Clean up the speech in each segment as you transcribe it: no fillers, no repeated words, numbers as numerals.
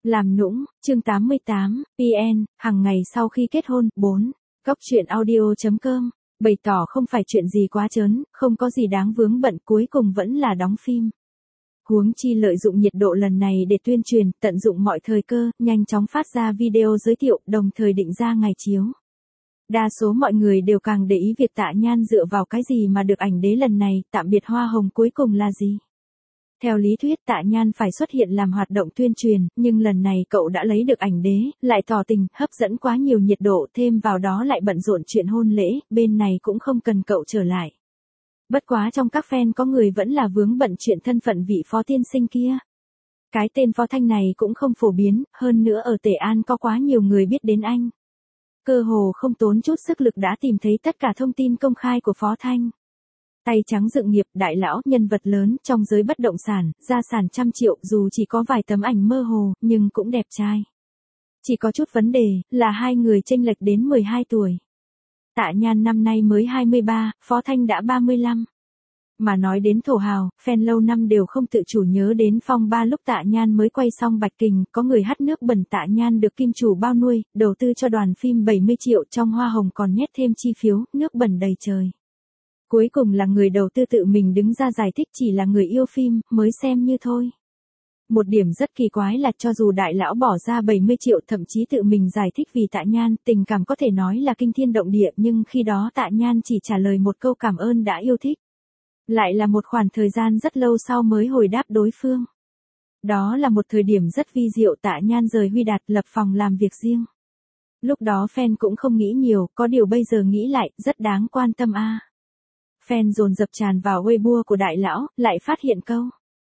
Làm nũng, chương 88, PN, hàng ngày sau khi kết hôn, 4. Góc truyện audio.com, bày tỏ không phải chuyện gì quá trớn, không có gì đáng vướng bận, cuối cùng vẫn là đóng phim. Huống chi lợi dụng nhiệt độ lần này để tuyên truyền, tận dụng mọi thời cơ, nhanh chóng phát ra video giới thiệu, đồng thời định ra ngày chiếu. Đa số mọi người đều càng để ý việc Tạ Nhan dựa vào cái gì mà được ảnh đế lần này, tạm biệt hoa hồng cuối cùng là gì. Theo lý thuyết Tạ Nhan phải xuất hiện làm hoạt động tuyên truyền, nhưng lần này cậu đã lấy được ảnh đế, lại tỏ tình, hấp dẫn quá nhiều nhiệt độ, thêm vào đó lại bận rộn chuyện hôn lễ, bên này cũng không cần cậu trở lại. Bất quá trong các fan có người vẫn là vướng bận chuyện thân phận vị phó tiên sinh kia. Cái tên Phó Thanh này cũng không phổ biến, hơn nữa ở Tề An có quá nhiều người biết đến anh. Cơ hồ không tốn chút sức lực đã tìm thấy tất cả thông tin công khai của Phó Thanh. Tay trắng dựng nghiệp, đại lão, nhân vật lớn trong giới bất động sản, gia sản trăm triệu, dù chỉ có vài tấm ảnh mơ hồ, nhưng cũng đẹp trai. Chỉ có chút vấn đề, là hai người chênh lệch đến 12 tuổi. Tạ Nhan năm nay mới 23, Phó Thanh đã 35. Mà nói đến thổ hào, fan lâu năm đều không tự chủ nhớ đến phong ba lúc Tạ Nhan mới quay xong Bạch Kình, có người hắt nước bẩn Tạ Nhan được kim chủ bao nuôi, đầu tư cho đoàn phim 70 triệu, trong hoa hồng còn nhét thêm chi phiếu, nước bẩn đầy trời. Cuối cùng là người đầu tư tự mình đứng ra giải thích chỉ là người yêu phim, mới xem như thôi. Một điểm rất kỳ quái là cho dù đại lão bỏ ra 70 triệu thậm chí tự mình giải thích vì Tạ Nhan, tình cảm có thể nói là kinh thiên động địa, nhưng khi đó Tạ Nhan chỉ trả lời một câu cảm ơn đã yêu thích. Lại là một khoảng thời gian rất lâu sau mới hồi đáp đối phương. Đó là một thời điểm rất vi diệu, Tạ Nhan rời Huy Đạt lập phòng làm việc riêng. Lúc đó fan cũng không nghĩ nhiều, có điều bây giờ nghĩ lại, rất đáng quan tâm a. Fan dồn dập tràn vào Weibo của đại lão, lại phát hiện câu.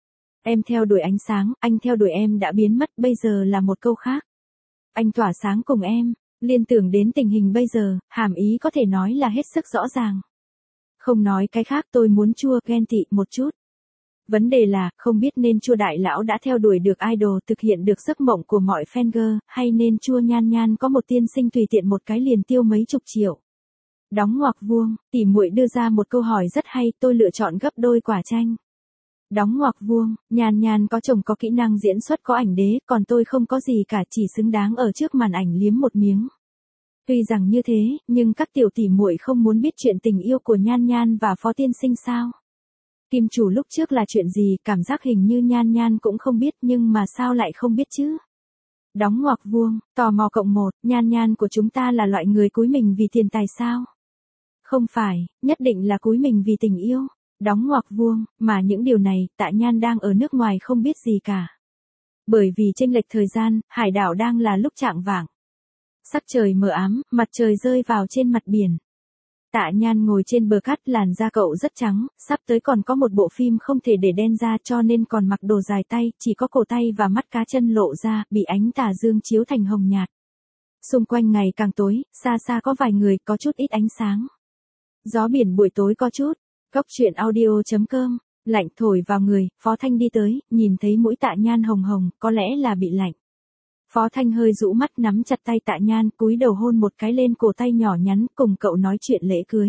Em theo đuổi ánh sáng, anh theo đuổi em đã biến mất, bây giờ là một câu khác. Anh tỏa sáng cùng em, liên tưởng đến tình hình bây giờ, hàm ý có thể nói là hết sức rõ ràng. Không nói cái khác, tôi muốn chua ghen tị một chút. Vấn đề là, không biết nên chua đại lão đã theo đuổi được idol, thực hiện được giấc mộng của mọi fan girl, hay nên chua Nhan Nhan có một tiên sinh tùy tiện một cái liền tiêu mấy chục triệu. Đóng ngoặc vuông, tỉ muội đưa ra một câu hỏi rất hay, tôi lựa chọn gấp đôi quả chanh. Đóng ngoặc vuông, Nhan Nhan có chồng có kỹ năng diễn xuất có ảnh đế, còn tôi không có gì cả, chỉ xứng đáng ở trước màn ảnh liếm một miếng. Tuy rằng như thế, nhưng các tiểu tỉ muội không muốn biết chuyện tình yêu của Nhan Nhan và Phó tiên sinh sao? Kim chủ lúc trước là chuyện gì, cảm giác hình như Nhan Nhan cũng không biết, nhưng mà sao lại không biết chứ? Đóng ngoặc vuông, tò mò cộng 1, Nhan Nhan của chúng ta là loại người cúi mình vì tiền tài sao? Không phải, nhất định là cúi mình vì tình yêu. Đóng ngoặc vuông, mà những điều này, Tạ Nhan đang ở nước ngoài không biết gì cả. Bởi vì chênh lệch thời gian, hải đảo đang là lúc chạng vạng. Sắc trời mờ ám, mặt trời rơi vào trên mặt biển. Tạ Nhan ngồi trên bờ cát, làn da cậu rất trắng, sắp tới còn có một bộ phim không thể để đen da cho nên còn mặc đồ dài tay, chỉ có cổ tay và mắt cá chân lộ ra, bị ánh tà dương chiếu thành hồng nhạt. Xung quanh ngày càng tối, xa xa có vài người, có chút ít ánh sáng. Gió biển buổi tối có chút. Góc truyện audio.com, lạnh thổi vào người, Phó Thanh đi tới, nhìn thấy mũi Tạ Nhan hồng hồng, có lẽ là bị lạnh. Phó Thanh hơi rũ mắt nắm chặt tay Tạ Nhan, cúi đầu hôn một cái lên cổ tay nhỏ nhắn, cùng cậu nói chuyện lễ cưới.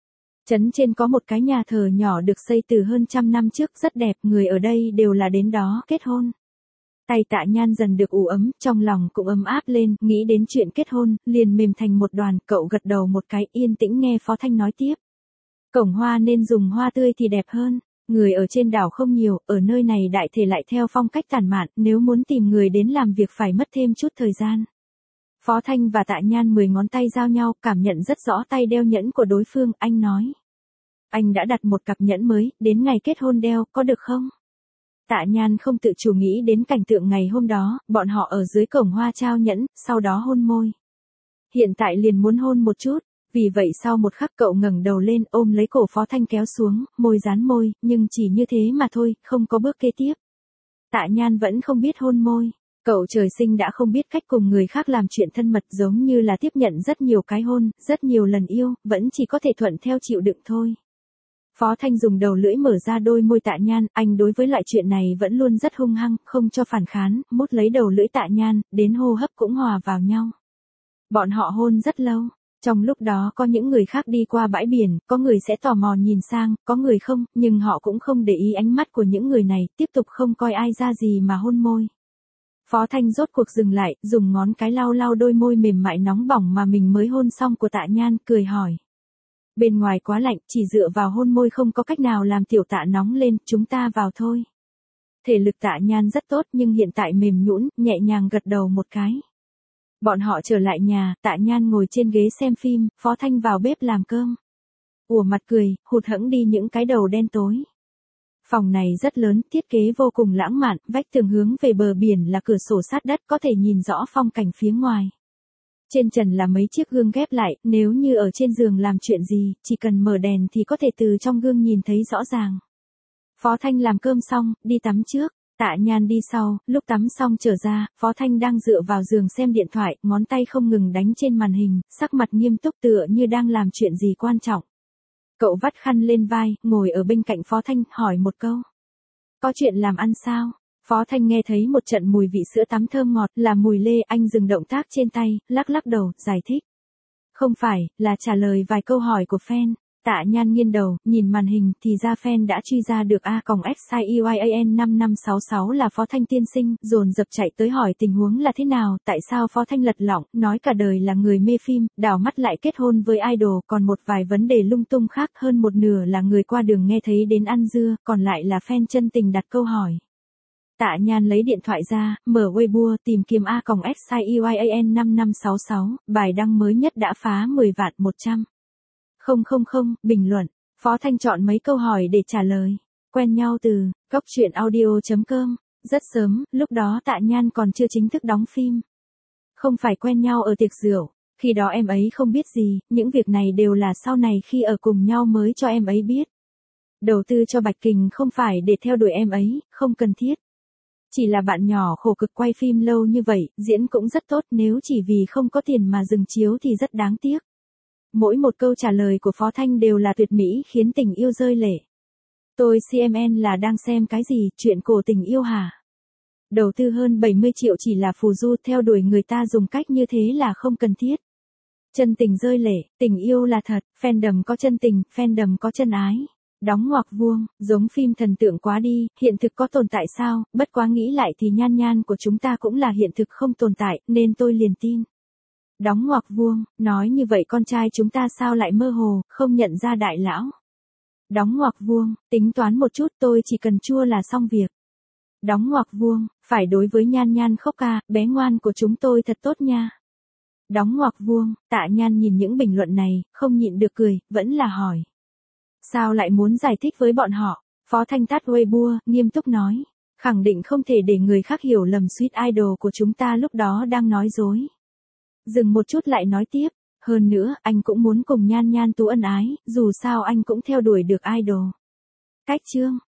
Trấn trên có một cái nhà thờ nhỏ được xây từ hơn 100 năm trước, rất đẹp, người ở đây đều là đến đó kết hôn. Tay Tạ Nhan dần được ủ ấm, trong lòng cũng ấm áp lên, nghĩ đến chuyện kết hôn, liền mềm thành một đoàn, cậu gật đầu một cái, yên tĩnh nghe Phó Thanh nói tiếp. Cổng hoa nên dùng hoa tươi thì đẹp hơn, người ở trên đảo không nhiều, ở nơi này đại thể lại theo phong cách tản mạn, nếu muốn tìm người đến làm việc phải mất thêm chút thời gian. Phó Thanh và Tạ Nhan 10 ngón tay giao nhau, cảm nhận rất rõ tay đeo nhẫn của đối phương, anh nói. Anh đã đặt một cặp nhẫn mới, đến ngày kết hôn đeo, có được không? Tạ Nhan không tự chủ nghĩ đến cảnh tượng ngày hôm đó, bọn họ ở dưới cổng hoa trao nhẫn, sau đó hôn môi. Hiện tại liền muốn hôn một chút. Vì vậy sau một khắc cậu ngẩng đầu lên ôm lấy cổ Phó Thanh kéo xuống, môi dán môi, nhưng chỉ như thế mà thôi, không có bước kế tiếp. Tạ Nhan vẫn không biết hôn môi. Cậu trời sinh đã không biết cách cùng người khác làm chuyện thân mật, giống như là tiếp nhận rất nhiều cái hôn, rất nhiều lần yêu, vẫn chỉ có thể thuận theo chịu đựng thôi. Phó Thanh dùng đầu lưỡi mở ra đôi môi Tạ Nhan, anh đối với loại chuyện này vẫn luôn rất hung hăng, không cho phản kháng, mút lấy đầu lưỡi Tạ Nhan, đến hô hấp cũng hòa vào nhau. Bọn họ hôn rất lâu. Trong lúc đó có những người khác đi qua bãi biển, có người sẽ tò mò nhìn sang, có người không, nhưng họ cũng không để ý ánh mắt của những người này, tiếp tục không coi ai ra gì mà hôn môi. Phó Thanh rốt cuộc dừng lại, dùng ngón cái lau lau đôi môi mềm mại nóng bỏng mà mình mới hôn xong của Tạ Nhan, cười hỏi. Bên ngoài quá lạnh, chỉ dựa vào hôn môi không có cách nào làm tiểu Tạ nóng lên, chúng ta vào thôi. Thể lực Tạ Nhan rất tốt nhưng hiện tại mềm nhũn, nhẹ nhàng gật đầu một cái. Bọn họ trở lại nhà, Tạ Nhan ngồi trên ghế xem phim, Phó Thanh vào bếp làm cơm. Ủa mặt cười, hụt hẫng đi những cái đầu đen tối. Phòng này rất lớn, thiết kế vô cùng lãng mạn, vách tường hướng về bờ biển là cửa sổ sát đất có thể nhìn rõ phong cảnh phía ngoài. Trên trần là mấy chiếc gương ghép lại, nếu như ở trên giường làm chuyện gì, chỉ cần mở đèn thì có thể từ trong gương nhìn thấy rõ ràng. Phó Thanh làm cơm xong, đi tắm trước. Tạ Nhan đi sau, lúc tắm xong trở ra, Phó Thanh đang dựa vào giường xem điện thoại, ngón tay không ngừng đánh trên màn hình, sắc mặt nghiêm túc tựa như đang làm chuyện gì quan trọng. Cậu vắt khăn lên vai, ngồi ở bên cạnh Phó Thanh, hỏi một câu. Có chuyện làm ăn sao? Phó Thanh nghe thấy một trận mùi vị sữa tắm thơm ngọt, là mùi lê, anh dừng động tác trên tay, lắc lắc đầu, giải thích. Không phải, là trả lời vài câu hỏi của fan. Tạ Nhan nghiêng đầu, nhìn màn hình, thì ra fan đã truy ra được A.XIEYAN5566 là Phó Thanh tiên sinh, dồn dập chạy tới hỏi tình huống là thế nào, tại sao Phó Thanh lật lọng, nói cả đời là người mê phim, đảo mắt lại kết hôn với idol, còn một vài vấn đề lung tung khác, hơn một nửa là người qua đường nghe thấy đến ăn dưa, còn lại là fan chân tình đặt câu hỏi. Tạ Nhan lấy điện thoại ra, mở Weibo, tìm kiếm A.XIEYAN5566, bài đăng mới nhất đã phá 10 vạn 100. Không, bình luận. Phó Thanh chọn mấy câu hỏi để trả lời. Quen nhau từ goctruyện.audio.com. Rất sớm, lúc đó Tạ Nhan còn chưa chính thức đóng phim. Không phải quen nhau ở tiệc rượu. Khi đó em ấy không biết gì, những việc này đều là sau này khi ở cùng nhau mới cho em ấy biết. Đầu tư cho Bạch Kình không phải để theo đuổi em ấy, không cần thiết. Chỉ là bạn nhỏ khổ cực quay phim lâu như vậy, diễn cũng rất tốt, nếu chỉ vì không có tiền mà dừng chiếu thì rất đáng tiếc. Mỗi một câu trả lời của Phó Thanh đều là tuyệt mỹ, khiến tình yêu rơi lệ. Tôi CMN là đang xem cái gì, chuyện cổ tình yêu hả? Đầu tư hơn 70 triệu chỉ là phù du, theo đuổi người ta dùng cách như thế là không cần thiết. Chân tình rơi lệ, tình yêu là thật, fandom có chân tình, fandom có chân ái. Đóng ngoặc vuông, giống phim thần tượng quá đi, hiện thực có tồn tại sao, bất quá nghĩ lại thì Nhan Nhan của chúng ta cũng là hiện thực không tồn tại, nên tôi liền tin. Đóng ngoặc vuông, nói như vậy con trai chúng ta sao lại mơ hồ, không nhận ra đại lão. Đóng ngoặc vuông, tính toán một chút tôi chỉ cần chua là xong việc. Đóng ngoặc vuông, phải đối với Nhan Nhan khóc ca, bé ngoan của chúng tôi thật tốt nha. Đóng ngoặc vuông, Tạ Nhan nhìn những bình luận này, không nhịn được cười, vẫn là hỏi. Sao lại muốn giải thích với bọn họ? Phó Thanh tắt Weibo, nghiêm túc nói. Khẳng định không thể để người khác hiểu lầm Sweet Idol của chúng ta lúc đó đang nói dối. Dừng một chút lại nói tiếp. Hơn nữa, anh cũng muốn cùng Nhan Nhan Tú ân ái, dù sao anh cũng theo đuổi được idol. Cách chương.